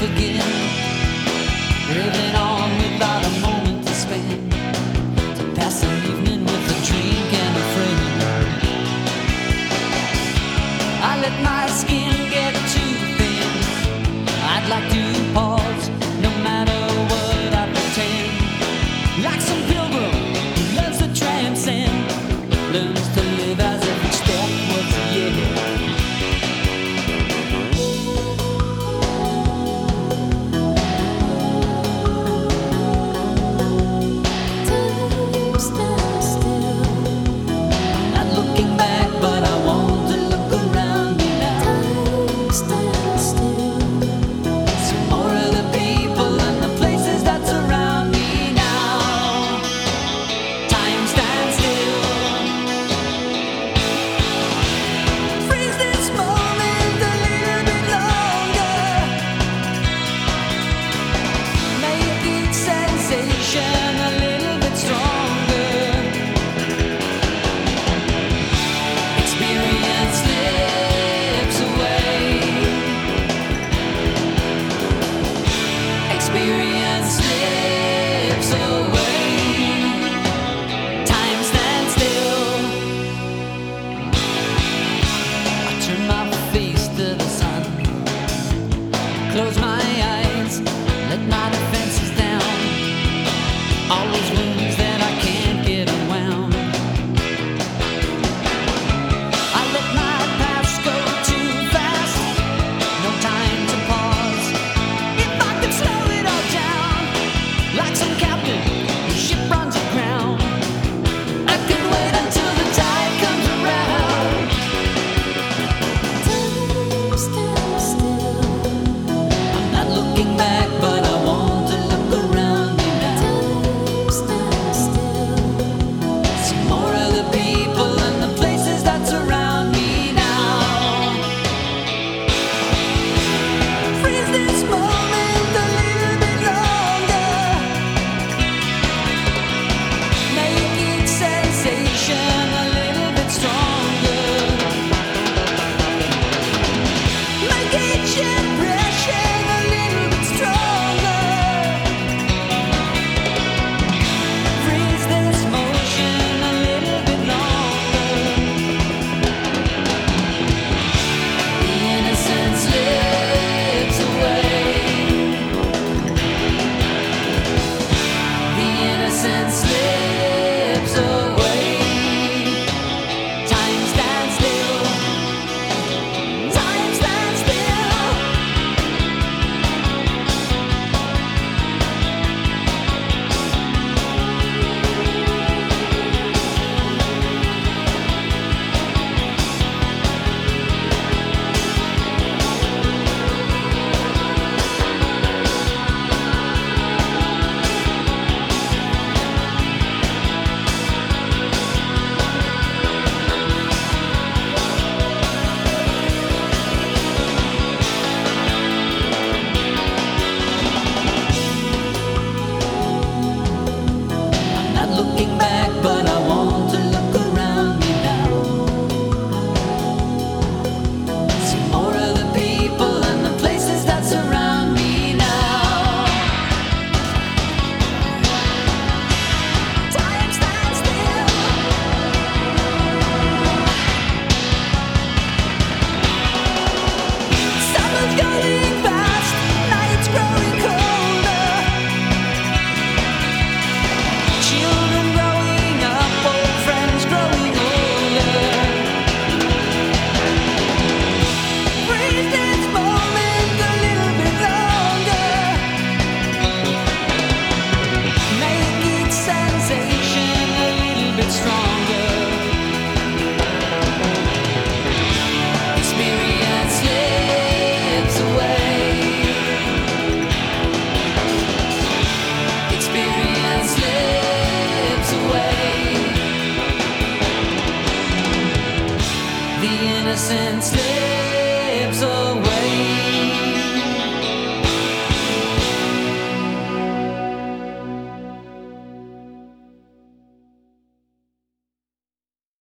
again, living on without a moment to spend, to pass an evening with a drink and a friend. I let my skin get too thin. I'd like to pause, no matter what I pretend, like some pilgrim who loves to transcend, learns to live as if each step was a yeah. Close my eyes, let my defenses down. Always